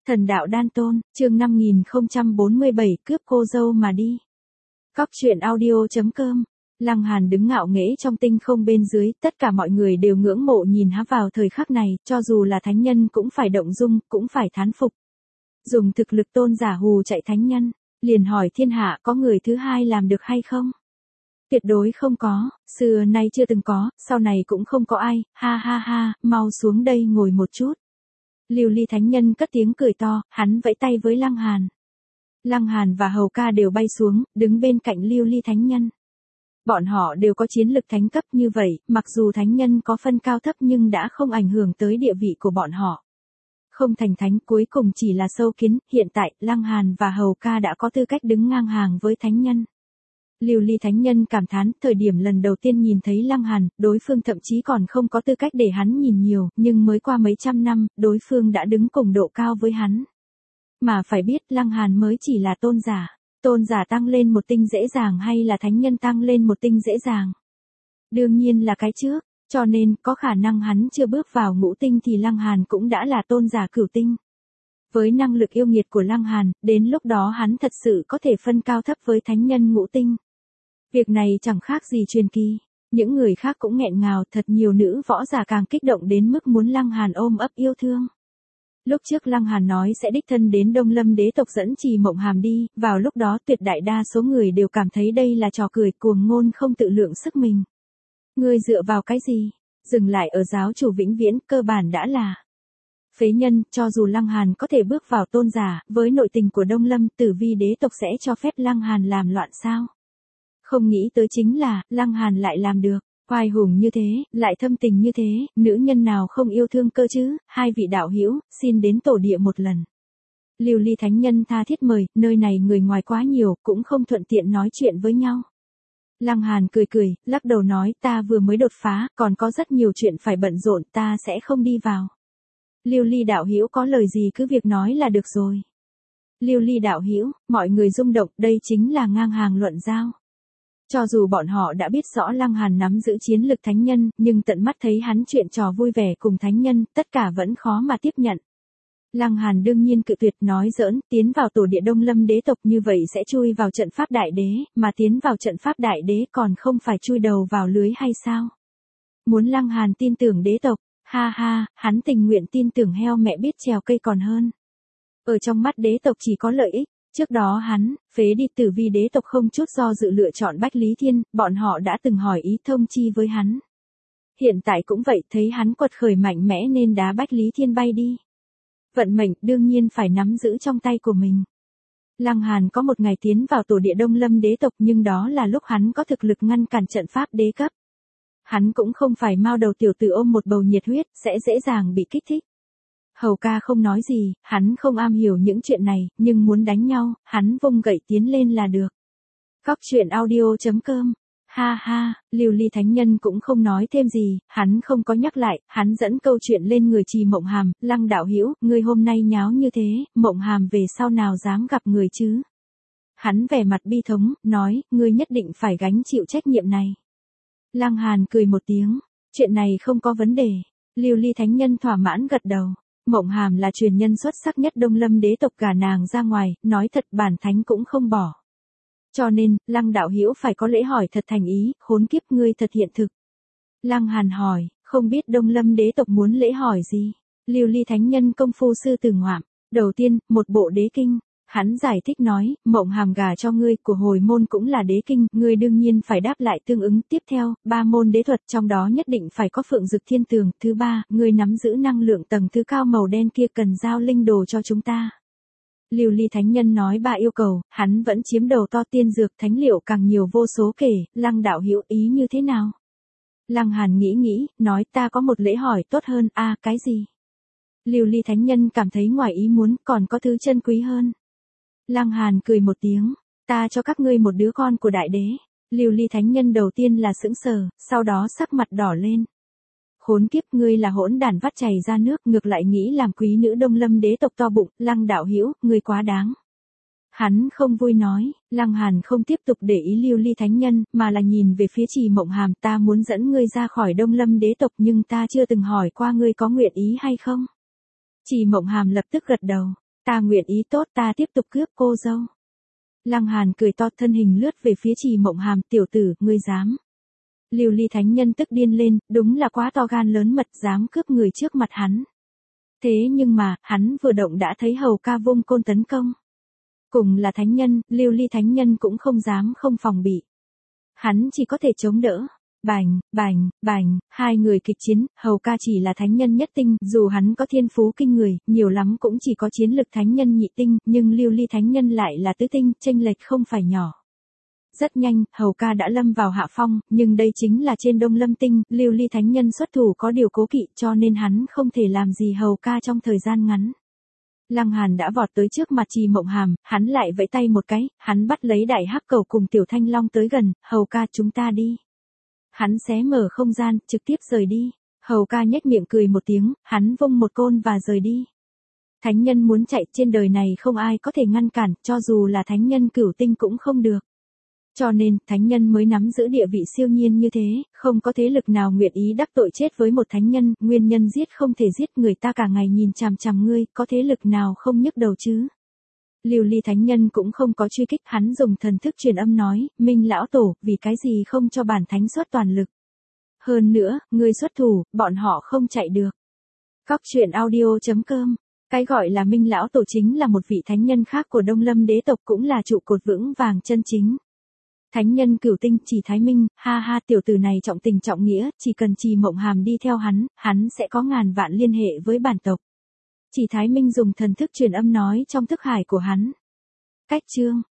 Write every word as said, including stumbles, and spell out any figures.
Thần đạo đan tôn, chương năm nghìn không trăm bốn mươi bảy cướp cô dâu mà đi. Cóc truyện audio chấm com. Lăng Hàn đứng ngạo nghễ trong tinh không bên dưới, tất cả mọi người đều ngưỡng mộ nhìn hắn vào thời khắc này, cho dù là thánh nhân cũng phải động dung, cũng phải thán phục. Dùng thực lực tôn giả hù chạy thánh nhân, liền hỏi thiên hạ có người thứ hai làm được hay không? Tuyệt đối không có, xưa nay chưa từng có, sau này cũng không có ai, ha ha ha, mau xuống đây ngồi một chút. Lưu Ly thánh nhân cất tiếng cười to, hắn vẫy tay với Lăng Hàn. Lăng Hàn và Hầu Ca đều bay xuống, đứng bên cạnh Lưu Ly thánh nhân. Bọn họ đều có chiến lực thánh cấp như vậy, mặc dù thánh nhân có phân cao thấp nhưng đã không ảnh hưởng tới địa vị của bọn họ. Không thành thánh cuối cùng chỉ là sâu kiến, hiện tại Lăng Hàn và Hầu Ca đã có tư cách đứng ngang hàng với thánh nhân. Lưu Ly thánh nhân cảm thán, thời điểm lần đầu tiên nhìn thấy Lăng Hàn, đối phương thậm chí còn không có tư cách để hắn nhìn nhiều, nhưng mới qua mấy trăm năm, đối phương đã đứng cùng độ cao với hắn. Mà phải biết Lăng Hàn mới chỉ là tôn giả, tôn giả tăng lên một tinh dễ dàng hay là thánh nhân tăng lên một tinh dễ dàng? Đương nhiên là cái trước, cho nên có khả năng hắn chưa bước vào ngũ tinh thì Lăng Hàn cũng đã là tôn giả cửu tinh. Với năng lực yêu nghiệt của Lăng Hàn, đến lúc đó hắn thật sự có thể phân cao thấp với thánh nhân ngũ tinh. Việc này chẳng khác gì truyền kỳ, những người khác cũng nghẹn ngào, thật nhiều nữ võ giả càng kích động đến mức muốn Lăng Hàn ôm ấp yêu thương. Lúc trước Lăng Hàn nói sẽ đích thân đến Đông Lâm đế tộc dẫn Trì Mộng Hàm đi, vào lúc đó tuyệt đại đa số người đều cảm thấy đây là trò cười, cuồng ngôn không tự lượng sức mình. Ngươi dựa vào cái gì? Dừng lại ở giáo chủ vĩnh viễn, cơ bản đã là phế nhân. Cho dù Lăng Hàn có thể bước vào tôn giả, với nội tình của Đông Lâm, Tử Vi đế tộc sẽ cho phép Lăng Hàn làm loạn sao? Không nghĩ tới chính là, Lăng Hàn lại làm được, oai hùng như thế, lại thâm tình như thế, nữ nhân nào không yêu thương cơ chứ? Hai vị đạo hữu, xin đến tổ địa một lần. Lưu Ly thánh nhân tha thiết mời, nơi này người ngoài quá nhiều, cũng không thuận tiện nói chuyện với nhau. Lăng Hàn cười cười, lắc đầu nói, ta vừa mới đột phá, còn có rất nhiều chuyện phải bận rộn, ta sẽ không đi vào. Lưu Ly đạo hữu có lời gì cứ việc nói là được rồi. Lưu Ly đạo hữu, mọi người rung động, đây chính là ngang hàng luận giao. Cho dù bọn họ đã biết rõ Lăng Hàn nắm giữ chiến lực thánh nhân, nhưng tận mắt thấy hắn chuyện trò vui vẻ cùng thánh nhân, tất cả vẫn khó mà tiếp nhận. Lăng Hàn đương nhiên cự tuyệt, nói giỡn, tiến vào tổ địa Đông Lâm đế tộc như vậy sẽ chui vào trận pháp đại đế, mà tiến vào trận pháp đại đế còn không phải chui đầu vào lưới hay sao? Muốn Lăng Hàn tin tưởng đế tộc, ha ha, hắn tình nguyện tin tưởng heo mẹ biết trèo cây còn hơn. Ở trong mắt đế tộc chỉ có lợi ích. Trước đó hắn, phế đi Tử Vi đế tộc không chút do dự lựa chọn Bách Lý Thiên, bọn họ đã từng hỏi ý thông chi với hắn. Hiện tại cũng vậy, thấy hắn quật khởi mạnh mẽ nên đá Bách Lý Thiên bay đi. Vận mệnh đương nhiên phải nắm giữ trong tay của mình. Lăng Hàn có một ngày tiến vào tổ địa Đông Lâm đế tộc, nhưng đó là lúc hắn có thực lực ngăn cản trận pháp đế cấp. Hắn cũng không phải mao đầu tiểu tử ôm một bầu nhiệt huyết, sẽ dễ dàng bị kích thích. Hầu Ca không nói gì, hắn không am hiểu những chuyện này, nhưng muốn đánh nhau, hắn vung gậy tiến lên là được. Cóc truyện audio chấm com. Ha ha, Lưu Ly thánh nhân cũng không nói thêm gì, hắn không có nhắc lại, hắn dẫn câu chuyện lên người Trì Mộng Hàm, Lăng đạo hữu, ngươi hôm nay nháo như thế, Mộng Hàm về sau nào dám gặp người chứ? Hắn vẻ mặt bi thống, nói, ngươi nhất định phải gánh chịu trách nhiệm này. Lăng Hàn cười một tiếng, chuyện này không có vấn đề. Lưu Ly thánh nhân thỏa mãn gật đầu. Mộng Hàm là truyền nhân xuất sắc nhất Đông Lâm đế tộc, gả nàng ra ngoài, nói thật bản thánh cũng không bỏ. Cho nên, Lăng đạo hữu phải có lễ hỏi thật thành ý, khốn kiếp ngươi thật hiện thực. Lăng Hàn hỏi, không biết Đông Lâm đế tộc muốn lễ hỏi gì? Lưu Ly thánh nhân công phu sư tử ngoạm, đầu tiên, một bộ đế kinh. Hắn giải thích nói, Mộng Hàm gả cho ngươi, của hồi môn cũng là đế kinh, ngươi đương nhiên phải đáp lại tương ứng. Tiếp theo, ba môn đế thuật, trong đó nhất định phải có Phượng Dực Thiên Tường. Thứ ba, ngươi nắm giữ năng lượng tầng thứ cao màu đen kia, cần giao linh đồ cho chúng ta. Lưu Ly thánh nhân nói ba yêu cầu, hắn vẫn chiếm đầu to, tiên dược thánh liệu càng nhiều vô số kể. Lăng đạo hữu ý như thế nào? Lăng Hàn nghĩ nghĩ, nói, ta có một lễ hỏi tốt hơn. A, à, cái gì? Lưu Ly thánh nhân cảm thấy ngoài ý muốn, còn có thứ chân quý hơn. Lăng Hàn cười một tiếng, ta cho các ngươi một đứa con của đại đế. Lưu Ly thánh nhân đầu tiên là sững sờ, sau đó sắc mặt đỏ lên. Khốn kiếp, ngươi là hỗn đản vắt chảy ra nước, ngược lại nghĩ làm quý nữ Đông Lâm đế tộc to bụng. Lăng đạo hữu, ngươi quá đáng. Hắn không vui nói, Lăng Hàn không tiếp tục để ý Lưu Ly thánh nhân, mà là nhìn về phía Trì Mộng Hàm, ta muốn dẫn ngươi ra khỏi Đông Lâm đế tộc, nhưng ta chưa từng hỏi qua ngươi có nguyện ý hay không. Trì Mộng Hàm lập tức gật đầu. Ta nguyện ý tốt, ta tiếp tục cướp cô dâu. Lăng Hàn cười to, thân hình lướt về phía Trì Mộng Hàm, tiểu tử, ngươi dám. Lưu Ly thánh nhân tức điên lên, đúng là quá to gan lớn mật, dám cướp người trước mặt hắn. Thế nhưng mà, hắn vừa động đã thấy Hầu ca vung côn tấn công. Cùng là thánh nhân, Lưu Ly thánh nhân cũng không dám không phòng bị. Hắn chỉ có thể chống đỡ. Bành, bành, bành, hai người kịch chiến, Hầu ca chỉ là thánh nhân nhất tinh, dù hắn có thiên phú kinh người, nhiều lắm cũng chỉ có chiến lực thánh nhân nhị tinh, nhưng Lưu Ly thánh nhân lại là tứ tinh, chênh lệch không phải nhỏ. Rất nhanh, Hầu ca đã lâm vào hạ phong, nhưng đây chính là trên Đông Lâm tinh, Lưu Ly thánh nhân xuất thủ có điều cố kỵ, cho nên hắn không thể làm gì Hầu ca trong thời gian ngắn. Lăng Hàn đã vọt tới trước mặt Trì Mộng Hàm, hắn lại vẫy tay một cái, hắn bắt lấy đại hắc cầu cùng Tiểu Thanh Long tới gần, Hầu ca chúng ta đi. Hắn xé mở không gian, trực tiếp rời đi. Hầu ca nhếch miệng cười một tiếng, hắn vung một côn và rời đi. Thánh nhân muốn chạy, trên đời này không ai có thể ngăn cản, cho dù là thánh nhân cửu tinh cũng không được. Cho nên, thánh nhân mới nắm giữ địa vị siêu nhiên như thế, không có thế lực nào nguyện ý đắc tội chết với một thánh nhân, nguyên nhân giết không thể giết, người ta cả ngày nhìn chằm chằm ngươi, có thế lực nào không nhức đầu chứ? Lưu Ly thánh nhân cũng không có truy kích, hắn dùng thần thức truyền âm nói, Minh lão tổ, vì cái gì không cho bản thánh xuất toàn lực? Hơn nữa, ngươi xuất thủ, bọn họ không chạy được. Cóc truyện audio chấm com. Cái gọi là Minh lão tổ chính là một vị thánh nhân khác của Đông Lâm đế tộc, cũng là trụ cột vững vàng chân chính. Thánh nhân cửu tinh, Chỉ Thái Minh, ha ha, tiểu tử này trọng tình trọng nghĩa, chỉ cần Trì Mộng Hàm đi theo hắn, hắn sẽ có ngàn vạn liên hệ với bản tộc. Chỉ Thái Minh dùng thần thức truyền âm nói trong thức hải của hắn. Cách chương